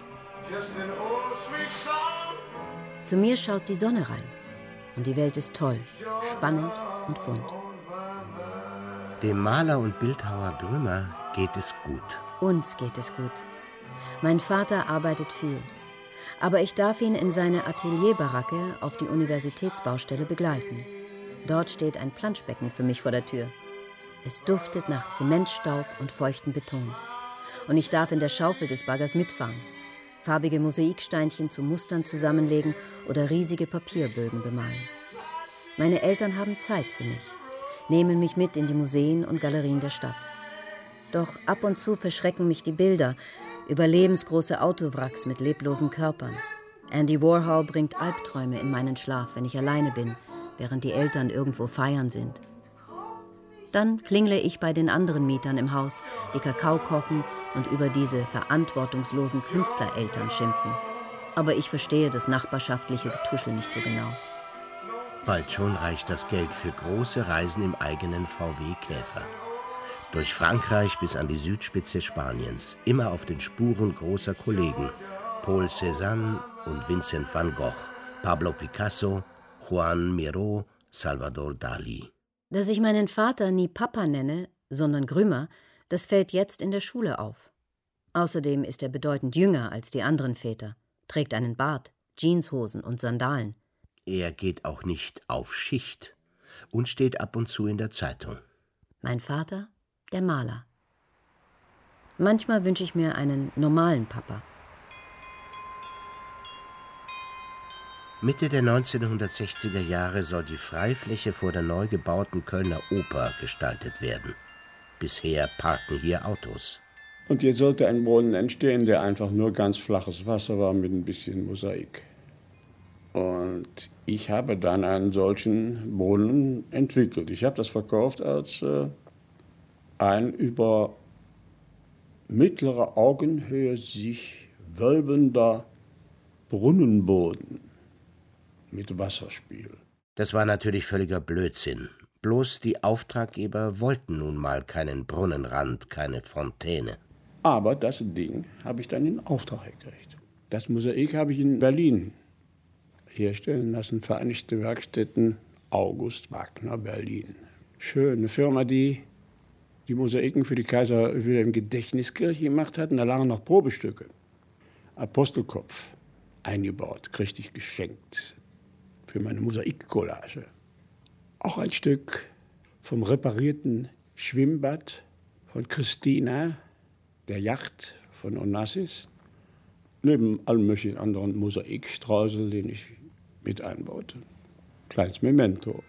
Zu mir schaut die Sonne rein. Und die Welt ist toll, spannend und bunt. Dem Maler und Bildhauer Grümmer geht es gut. Uns geht es gut. Mein Vater arbeitet viel. Aber ich darf ihn in seine Atelierbaracke auf die Universitätsbaustelle begleiten. Dort steht ein Planschbecken für mich vor der Tür. Es duftet nach Zementstaub und feuchtem Beton. Und ich darf in der Schaufel des Baggers mitfahren. Farbige Mosaiksteinchen zu Mustern zusammenlegen oder riesige Papierbögen bemalen. Meine Eltern haben Zeit für mich, nehmen mich mit in die Museen und Galerien der Stadt. Doch ab und zu verschrecken mich die Bilder über lebensgroße Autowracks mit leblosen Körpern. Andy Warhol bringt Albträume in meinen Schlaf, wenn ich alleine bin, während die Eltern irgendwo feiern sind. Dann klingle ich bei den anderen Mietern im Haus, die Kakao kochen und über diese verantwortungslosen Künstlereltern schimpfen. Aber ich verstehe das nachbarschaftliche Getuschel nicht so genau. Bald schon reicht das Geld für große Reisen im eigenen V W Käfer. Durch Frankreich bis an die Südspitze Spaniens, immer auf den Spuren großer Kollegen. Paul Cézanne und Vincent van Gogh, Pablo Picasso, Juan Miró, Salvador Dalí. Dass ich meinen Vater nie Papa nenne, sondern Grümmer, das fällt jetzt in der Schule auf. Außerdem ist er bedeutend jünger als die anderen Väter, trägt einen Bart, Jeanshosen und Sandalen. Er geht auch nicht auf Schicht und steht ab und zu in der Zeitung. Mein Vater, der Maler. Manchmal wünsche ich mir einen normalen Papa. Mitte der neunzehnhundertsechziger Jahre soll die Freifläche vor der neu gebauten Kölner Oper gestaltet werden. Bisher parken hier Autos. Und jetzt sollte ein Brunnen entstehen, der einfach nur ganz flaches Wasser war mit ein bisschen Mosaik. Und ich habe dann einen solchen Brunnen entwickelt. Ich habe das verkauft als äh, ein über mittlere Augenhöhe sich wölbender Brunnenboden mit Wasserspiel. Das war natürlich völliger Blödsinn. Bloß die Auftraggeber wollten nun mal keinen Brunnenrand, keine Fontäne. Aber das Ding habe ich dann in Auftrag gekriegt. Das Mosaik habe ich in Berlin herstellen lassen, Vereinigte Werkstätten August Wagner Berlin. Schöne Firma, die die Mosaiken für die Kaiser Wilhelm Gedächtniskirche gemacht hat. Und da lagen noch Probestücke. Apostelkopf eingebaut, kriegte ich geschenkt für meine Mosaikcollage. Auch ein Stück vom reparierten Schwimmbad von Christina, der Yacht von Onassis, neben allem möglichen anderen Mosaikstreusel, den ich mit einbaute. Kleines Memento.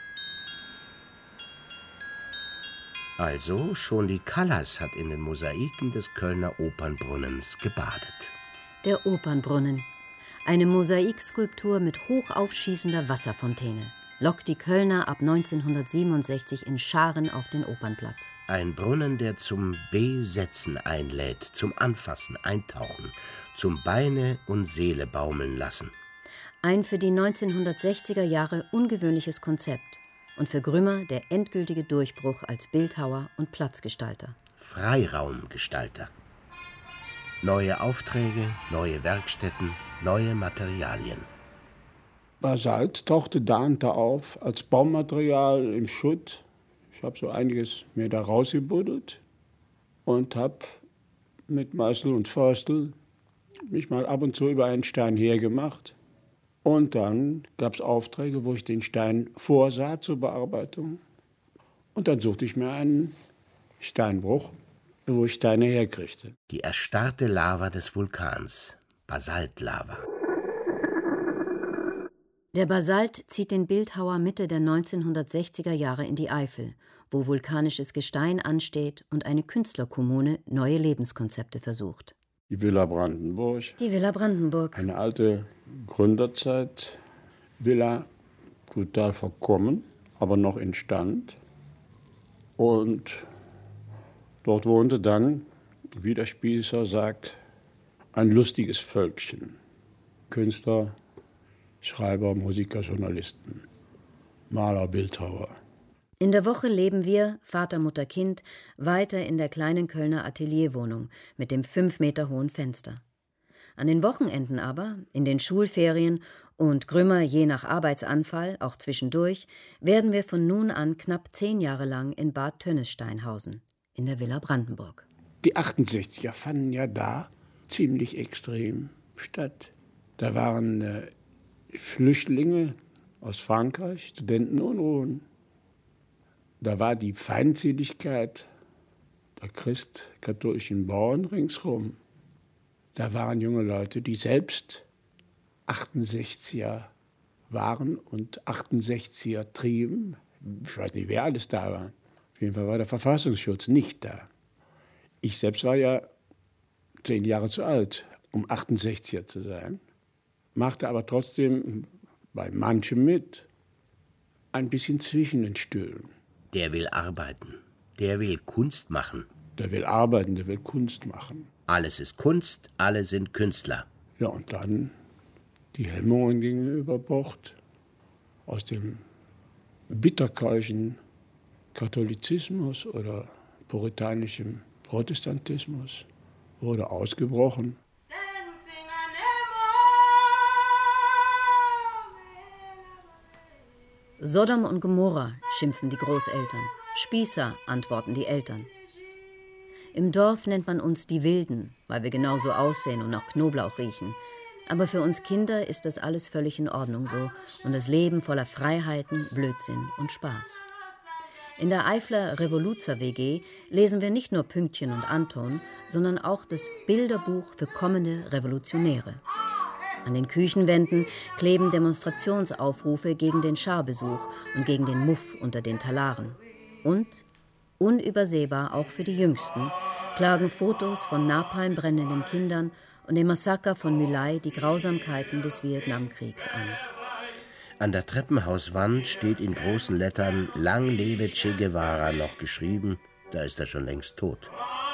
Also schon die Callas hat in den Mosaiken des Kölner Opernbrunnens gebadet. Der Opernbrunnen. Eine Mosaikskulptur mit hochaufschießender Wasserfontäne. Lockt die Kölner ab neunzehnhundertsiebenundsechzig in Scharen auf den Opernplatz. Ein Brunnen, der zum Besetzen einlädt, zum Anfassen, Eintauchen, zum Beine und Seele baumeln lassen. Ein für die neunzehnhundertsechziger Jahre ungewöhnliches Konzept und für Grümmer der endgültige Durchbruch als Bildhauer und Platzgestalter. Freiraumgestalter. Neue Aufträge, neue Werkstätten, neue Materialien. Basalt tauchte da und da auf als Baumaterial im Schutt. Ich habe so einiges mir da rausgebuddelt und habe mit Meißel und Förstel mich mal ab und zu über einen Stein hergemacht. Und dann gab es Aufträge, wo ich den Stein vorsah zur Bearbeitung. Und dann suchte ich mir einen Steinbruch, wo ich Steine herkriegte. Die erstarrte Lava des Vulkans, Basaltlava. Der Basalt zieht den Bildhauer Mitte der neunzehnhundertsechziger Jahre in die Eifel, wo vulkanisches Gestein ansteht und eine Künstlerkommune neue Lebenskonzepte versucht. Die Villa Brandenburg. Die Villa Brandenburg. Eine alte Gründerzeit-Villa, brutal verkommen, aber noch instand. Und dort wohnte dann, wie der Spießer sagt, ein lustiges Völkchen. Künstler, Schreiber, Musiker, Journalisten, Maler, Bildhauer. In der Woche leben wir, Vater, Mutter, Kind, weiter in der kleinen Kölner Atelierwohnung mit dem fünf Meter hohen Fenster. An den Wochenenden aber, in den Schulferien und Grümmer je nach Arbeitsanfall, auch zwischendurch, werden wir von nun an knapp zehn Jahre lang in Bad Tönnesstein hausen, in der Villa Brandenburg. Die achtundsechziger fanden ja da ziemlich extrem statt. Da waren äh, Flüchtlinge aus Frankreich, Studentenunruhen. Da war die Feindseligkeit der christkatholischen Bauern ringsherum. Da waren junge Leute, die selbst achtundsechziger waren und achtundsechziger trieben. Ich weiß nicht, wer alles da war. Auf jeden Fall war der Verfassungsschutz nicht da. Ich selbst war ja zehn Jahre zu alt, um achtundsechziger zu sein, machte aber trotzdem bei manchem mit, ein bisschen zwischen den Stühlen. Der will arbeiten, der will Kunst machen. Der will arbeiten, der will Kunst machen. Alles ist Kunst, alle sind Künstler. Ja, und dann die Hemmungen gingen über Bord. Aus dem bitterkeuschen Katholizismus oder puritanischem Protestantismus wurde ausgebrochen. Sodom und Gomorra, schimpfen die Großeltern. Spießer, antworten die Eltern. Im Dorf nennt man uns die Wilden, weil wir genauso aussehen und nach Knoblauch riechen. Aber für uns Kinder ist das alles völlig in Ordnung so und das Leben voller Freiheiten, Blödsinn und Spaß. In der Eifler Revoluzer-W G lesen wir nicht nur Pünktchen und Anton, sondern auch das Bilderbuch für kommende Revolutionäre. An den Küchenwänden kleben Demonstrationsaufrufe gegen den Scharbesuch und gegen den Muff unter den Talaren. Und, unübersehbar auch für die Jüngsten, klagen Fotos von Napalm brennenden Kindern und dem Massaker von My Lai die Grausamkeiten des Vietnamkriegs an. An der Treppenhauswand steht in großen Lettern »Lang lebe Che Guevara« noch geschrieben, da ist er schon längst tot.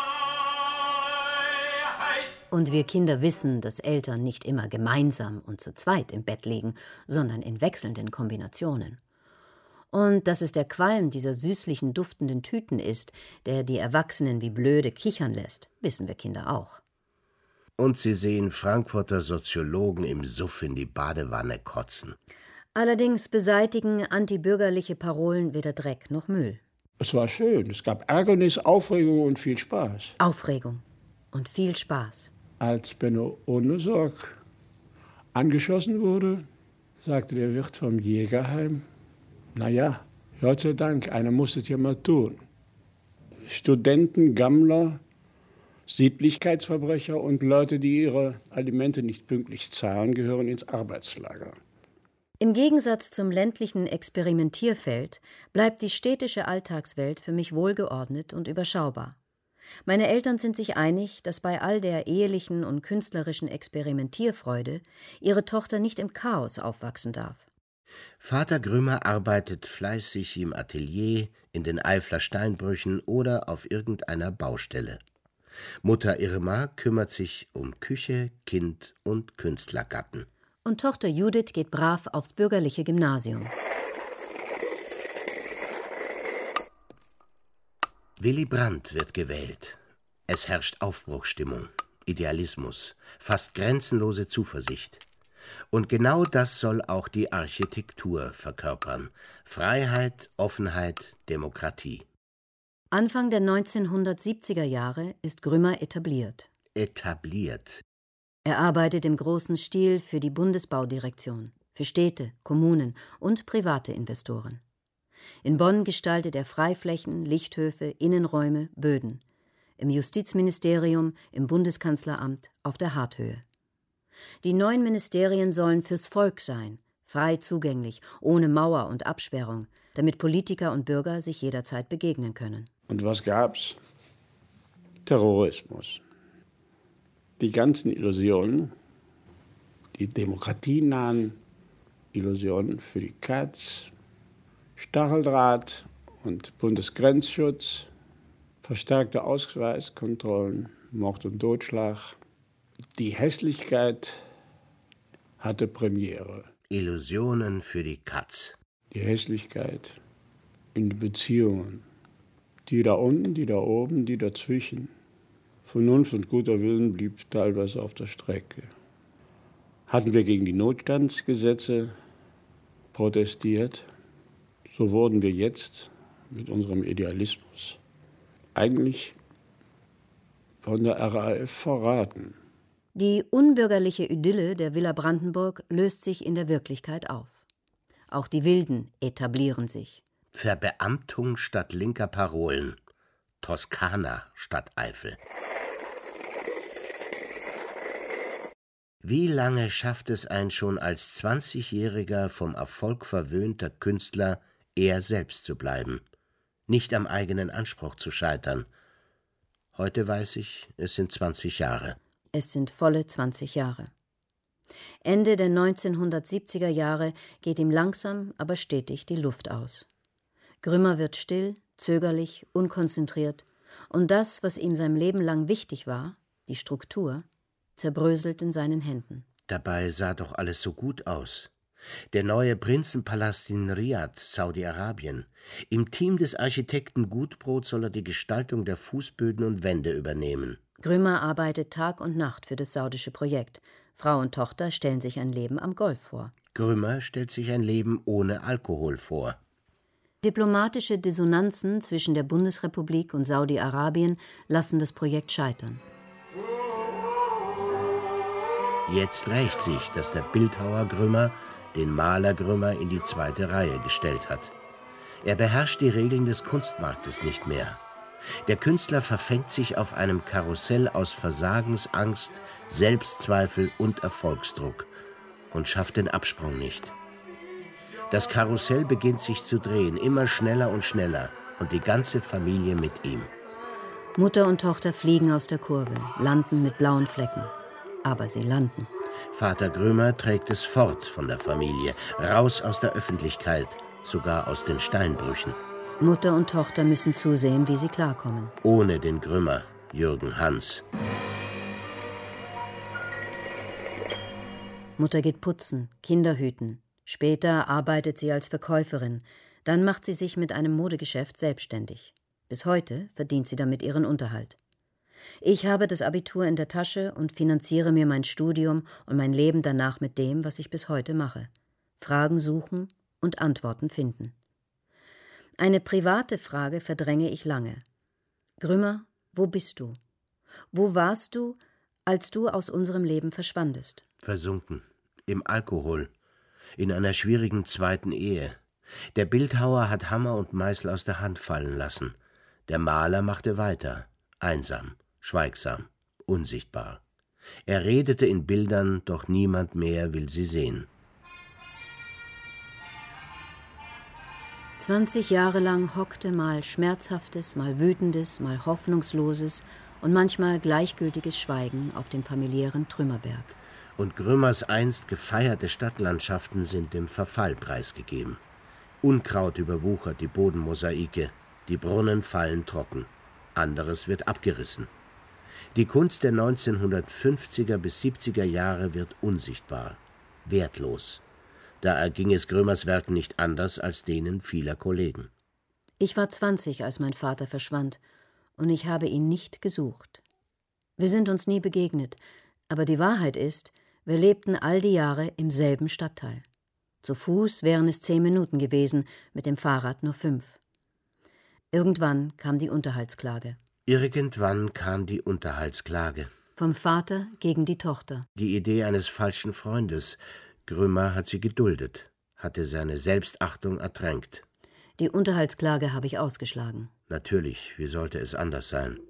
Und wir Kinder wissen, dass Eltern nicht immer gemeinsam und zu zweit im Bett liegen, sondern in wechselnden Kombinationen. Und dass es der Qualm dieser süßlichen, duftenden Tüten ist, der die Erwachsenen wie blöde kichern lässt, wissen wir Kinder auch. Und sie sehen Frankfurter Soziologen im Suff in die Badewanne kotzen. Allerdings beseitigen antibürgerliche Parolen weder Dreck noch Müll. Es war schön. Es gab Ärgernis, Aufregung und viel Spaß. Aufregung und viel Spaß. Als Benno Ohnesorg angeschossen wurde, sagte der Wirt vom Jägerheim, na ja, Gott sei Dank, einer muss es ja mal tun. Studenten, Gammler, Sittlichkeitsverbrecher und Leute, die ihre Alimente nicht pünktlich zahlen, gehören ins Arbeitslager. Im Gegensatz zum ländlichen Experimentierfeld bleibt die städtische Alltagswelt für mich wohlgeordnet und überschaubar. Meine Eltern sind sich einig, dass bei all der ehelichen und künstlerischen Experimentierfreude ihre Tochter nicht im Chaos aufwachsen darf. Vater Grümmer arbeitet fleißig im Atelier, in den Eifler Steinbrüchen oder auf irgendeiner Baustelle. Mutter Irma kümmert sich um Küche, Kind und Künstlergatten. Und Tochter Judith geht brav aufs bürgerliche Gymnasium. Willy Brandt wird gewählt. Es herrscht Aufbruchsstimmung, Idealismus, fast grenzenlose Zuversicht. Und genau das soll auch die Architektur verkörpern. Freiheit, Offenheit, Demokratie. Anfang der neunzehnhundertsiebziger Jahre ist Grümmer etabliert. Etabliert. Er arbeitet im großen Stil für die Bundesbaudirektion, für Städte, Kommunen und private Investoren. In Bonn gestaltet er Freiflächen, Lichthöfe, Innenräume, Böden. Im Justizministerium, im Bundeskanzleramt, auf der Harthöhe. Die neuen Ministerien sollen fürs Volk sein, frei zugänglich, ohne Mauer und Absperrung, damit Politiker und Bürger sich jederzeit begegnen können. Und was gab's? Terrorismus. Die ganzen Illusionen, die demokratienahen Illusionen für die Katz, Stacheldraht und Bundesgrenzschutz, verstärkte Ausweiskontrollen, Mord und Totschlag. Die Hässlichkeit hatte Premiere. Illusionen für die Katz. Die Hässlichkeit in den Beziehungen. Die da unten, die da oben, die dazwischen. Vernunft und guter Willen blieb teilweise auf der Strecke. Hatten wir gegen die Notstandsgesetze protestiert, so wurden wir jetzt mit unserem Idealismus eigentlich von der R A F verraten. Die unbürgerliche Idylle der Villa Brandenburg löst sich in der Wirklichkeit auf. Auch die Wilden etablieren sich. Verbeamtung statt linker Parolen. Toskana statt Eifel. Wie lange schafft es ein schon als zwanzigjähriger, vom Erfolg verwöhnter Künstler, er selbst zu bleiben, nicht am eigenen Anspruch zu scheitern? Heute weiß ich, es sind zwanzig Jahre. Es sind volle zwanzig Jahre. Ende der neunzehnhundertsiebziger Jahre geht ihm langsam, aber stetig die Luft aus. Grümmer wird still, zögerlich, unkonzentriert, und das, was ihm sein Leben lang wichtig war, die Struktur, zerbröselt in seinen Händen. Dabei sah doch alles so gut aus. Der neue Prinzenpalast in Riad, Saudi-Arabien. Im Team des Architekten Gutbrot soll er die Gestaltung der Fußböden und Wände übernehmen. Grümmer arbeitet Tag und Nacht für das saudische Projekt. Frau und Tochter stellen sich ein Leben am Golf vor. Grümmer stellt sich ein Leben ohne Alkohol vor. Diplomatische Dissonanzen zwischen der Bundesrepublik und Saudi-Arabien lassen das Projekt scheitern. Jetzt rächt sich, dass der Bildhauer Grümmer den Maler Grümmer in die zweite Reihe gestellt hat. Er beherrscht die Regeln des Kunstmarktes nicht mehr. Der Künstler verfängt sich auf einem Karussell aus Versagensangst, Selbstzweifel und Erfolgsdruck und schafft den Absprung nicht. Das Karussell beginnt sich zu drehen, immer schneller und schneller, und die ganze Familie mit ihm. Mutter und Tochter fliegen aus der Kurve, landen mit blauen Flecken. Aber sie landen. Vater Grümmer trägt es fort von der Familie, raus aus der Öffentlichkeit, sogar aus den Steinbrüchen. Mutter und Tochter müssen zusehen, wie sie klarkommen. Ohne den Grümmer, Jürgen Hans. Mutter geht putzen, Kinder hüten. Später arbeitet sie als Verkäuferin. Dann macht sie sich mit einem Modegeschäft selbstständig. Bis heute verdient sie damit ihren Unterhalt. Ich habe das Abitur in der Tasche und finanziere mir mein Studium und mein Leben danach mit dem, was ich bis heute mache. Fragen suchen und Antworten finden. Eine private Frage verdränge ich lange. Grümmer, wo bist du? Wo warst du, als du aus unserem Leben verschwandest? Versunken. Im Alkohol. In einer schwierigen zweiten Ehe. Der Bildhauer hat Hammer und Meißel aus der Hand fallen lassen. Der Maler machte weiter. Einsam. Schweigsam, unsichtbar. Er redete in Bildern, doch niemand mehr will sie sehen. Zwanzig Jahre lang hockte mal schmerzhaftes, mal wütendes, mal hoffnungsloses und manchmal gleichgültiges Schweigen auf dem familiären Trümmerberg. Und Grümmers einst gefeierte Stadtlandschaften sind dem Verfall preisgegeben. Unkraut überwuchert die Bodenmosaike, die Brunnen fallen trocken, anderes wird abgerissen. Die Kunst der neunzehnhundertfünfziger bis siebziger Jahre wird unsichtbar, wertlos. Da erging es Grümmers Werken nicht anders als denen vieler Kollegen. Ich war zwanzig, als mein Vater verschwand, und ich habe ihn nicht gesucht. Wir sind uns nie begegnet, aber die Wahrheit ist, wir lebten all die Jahre im selben Stadtteil. Zu Fuß wären es zehn Minuten gewesen, mit dem Fahrrad nur fünf. Irgendwann kam die Unterhaltsklage. Irgendwann kam die Unterhaltsklage. Vom Vater gegen die Tochter. Die Idee eines falschen Freundes. Grümmer hat sie geduldet, hatte seine Selbstachtung ertränkt. Die Unterhaltsklage habe ich ausgeschlagen. Natürlich, wie sollte es anders sein?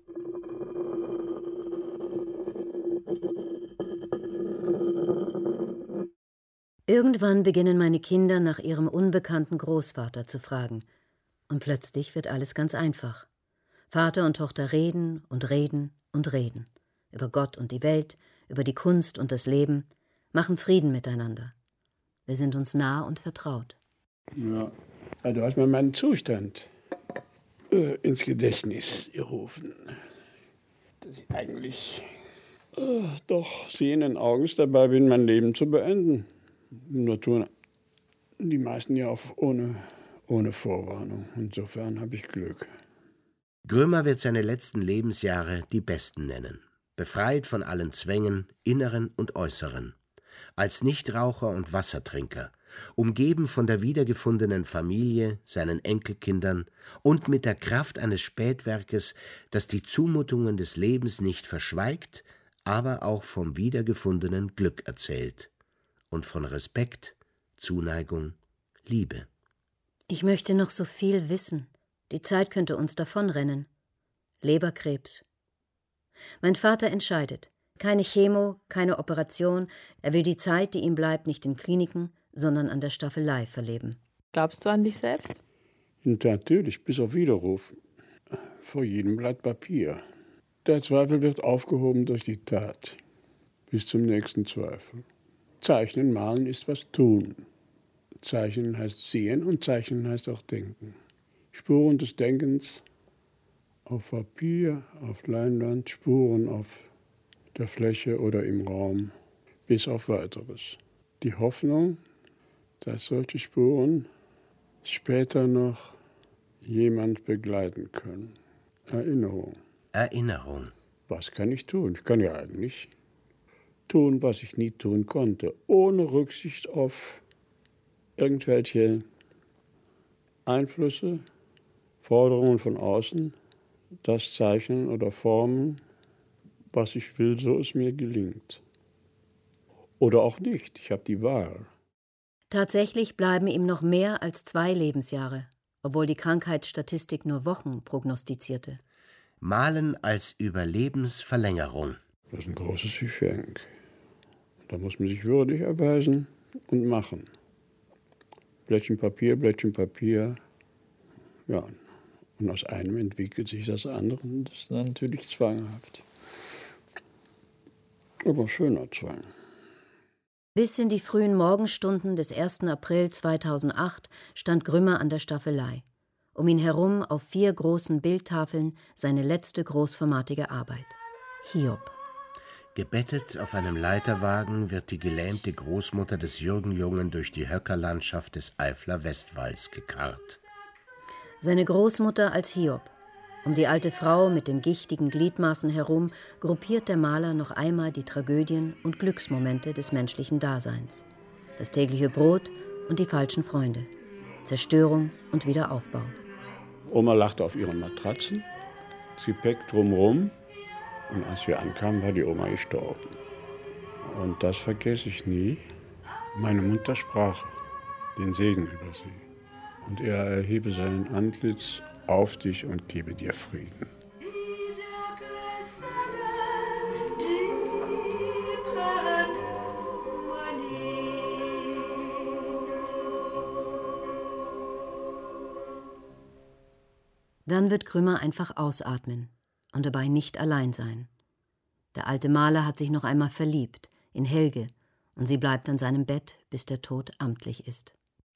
Irgendwann beginnen meine Kinder nach ihrem unbekannten Großvater zu fragen. Und plötzlich wird alles ganz einfach. Vater und Tochter reden und reden und reden. Über Gott und die Welt, über die Kunst und das Leben, machen Frieden miteinander. Wir sind uns nah und vertraut. Ja, ja du hast mir meinen Zustand äh, ins Gedächtnis gerufen. Dass ich eigentlich äh, doch sehenden Augens dabei bin, mein Leben zu beenden. Nur tun die meisten ja auch ohne, ohne Vorwarnung. Insofern habe ich Glück. Grömer wird seine letzten Lebensjahre die besten nennen. Befreit von allen Zwängen, inneren und äußeren. Als Nichtraucher und Wassertrinker, umgeben von der wiedergefundenen Familie, seinen Enkelkindern und mit der Kraft eines Spätwerkes, das die Zumutungen des Lebens nicht verschweigt, aber auch vom wiedergefundenen Glück erzählt und von Respekt, Zuneigung, Liebe. Ich möchte noch so viel wissen. Die Zeit könnte uns davonrennen. Leberkrebs. Mein Vater entscheidet. Keine Chemo, keine Operation. Er will die Zeit, die ihm bleibt, nicht in Kliniken, sondern an der Staffelei verleben. Glaubst du an dich selbst? Natürlich, bis auf Widerruf. Vor jedem Blatt Papier. Der Zweifel wird aufgehoben durch die Tat. Bis zum nächsten Zweifel. Zeichnen, malen ist was tun. Zeichnen heißt sehen und zeichnen heißt auch denken. Spuren des Denkens auf Papier, auf Leinwand, Spuren auf der Fläche oder im Raum, bis auf Weiteres. Die Hoffnung, dass solche Spuren später noch jemand begleiten können. Erinnerung. Erinnerung. Was kann ich tun? Ich kann ja eigentlich tun, was ich nie tun konnte, ohne Rücksicht auf irgendwelche Einflüsse, Forderungen von außen, das Zeichnen oder Formen, was ich will, so es mir gelingt. Oder auch nicht, ich habe die Wahl. Tatsächlich bleiben ihm noch mehr als zwei Lebensjahre, obwohl die Krankheitsstatistik nur Wochen prognostizierte. Malen als Überlebensverlängerung. Das ist ein großes Geschenk. Da muss man sich würdig erweisen und machen. Blättchen Papier, Blättchen Papier. Ja, und aus einem entwickelt sich das andere. Und das ist natürlich zwanghaft. Aber schöner Zwang. Bis in die frühen Morgenstunden des ersten April zweitausendacht stand Grümmer an der Staffelei. Um ihn herum auf vier großen Bildtafeln seine letzte großformatige Arbeit. Hiob. Gebettet auf einem Leiterwagen wird die gelähmte Großmutter des Jürgenjungen durch die Höckerlandschaft des Eifler Westwalds gekarrt. Seine Großmutter als Hiob. Um die alte Frau mit den gichtigen Gliedmaßen herum gruppiert der Maler noch einmal die Tragödien und Glücksmomente des menschlichen Daseins. Das tägliche Brot und die falschen Freunde. Zerstörung und Wiederaufbau. Oma lachte auf ihren Matratzen, Gepäck drumherum. Und als wir ankamen, war die Oma gestorben. Und das vergesse ich nie. Meine Mutter sprach den Segen über sie. Und er erhebe seinen Antlitz auf dich und gebe dir Frieden. Dann wird Grümmer einfach ausatmen und dabei nicht allein sein. Der alte Maler hat sich noch einmal verliebt in Helge und sie bleibt an seinem Bett, bis der Tod amtlich ist.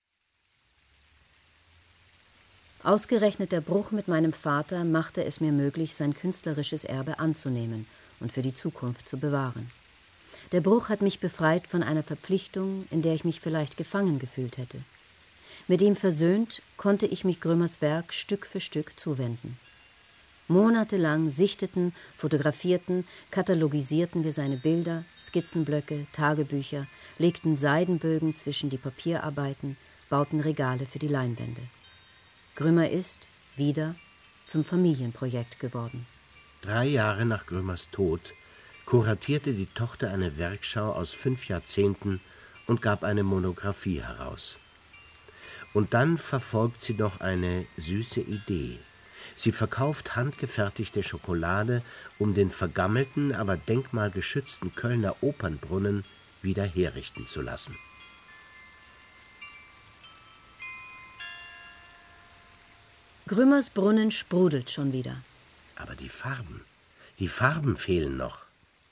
Ausgerechnet der Bruch mit meinem Vater machte es mir möglich, sein künstlerisches Erbe anzunehmen und für die Zukunft zu bewahren. Der Bruch hat mich befreit von einer Verpflichtung, in der ich mich vielleicht gefangen gefühlt hätte. Mit ihm versöhnt, konnte ich mich Grömers Werk Stück für Stück zuwenden. Monatelang sichteten, fotografierten, katalogisierten wir seine Bilder, Skizzenblöcke, Tagebücher, legten Seidenbögen zwischen die Papierarbeiten, bauten Regale für die Leinwände. Grümmer ist, wieder, zum Familienprojekt geworden. Drei Jahre nach Grömers Tod kuratierte die Tochter eine Werkschau aus fünf Jahrzehnten und gab eine Monographie heraus. Und dann verfolgt sie noch eine süße Idee. Sie verkauft handgefertigte Schokolade, um den vergammelten, aber denkmalgeschützten Kölner Opernbrunnen wieder herrichten zu lassen. Grümers Brunnen sprudelt schon wieder. Aber die Farben, die Farben fehlen noch.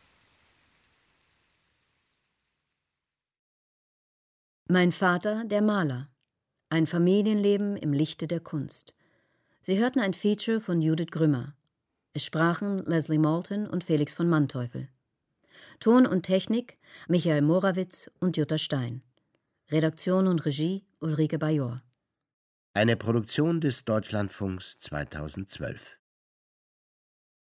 Mein Vater, der Maler. Ein Familienleben im Lichte der Kunst. Sie hörten ein Feature von Judith Grümmer. Es sprachen Leslie Malton und Felix von Manteuffel. Ton und Technik Michael Morawitz und Jutta Stein. Redaktion und Regie Ulrike Bajor. Eine Produktion des Deutschlandfunks zweitausendzwölf.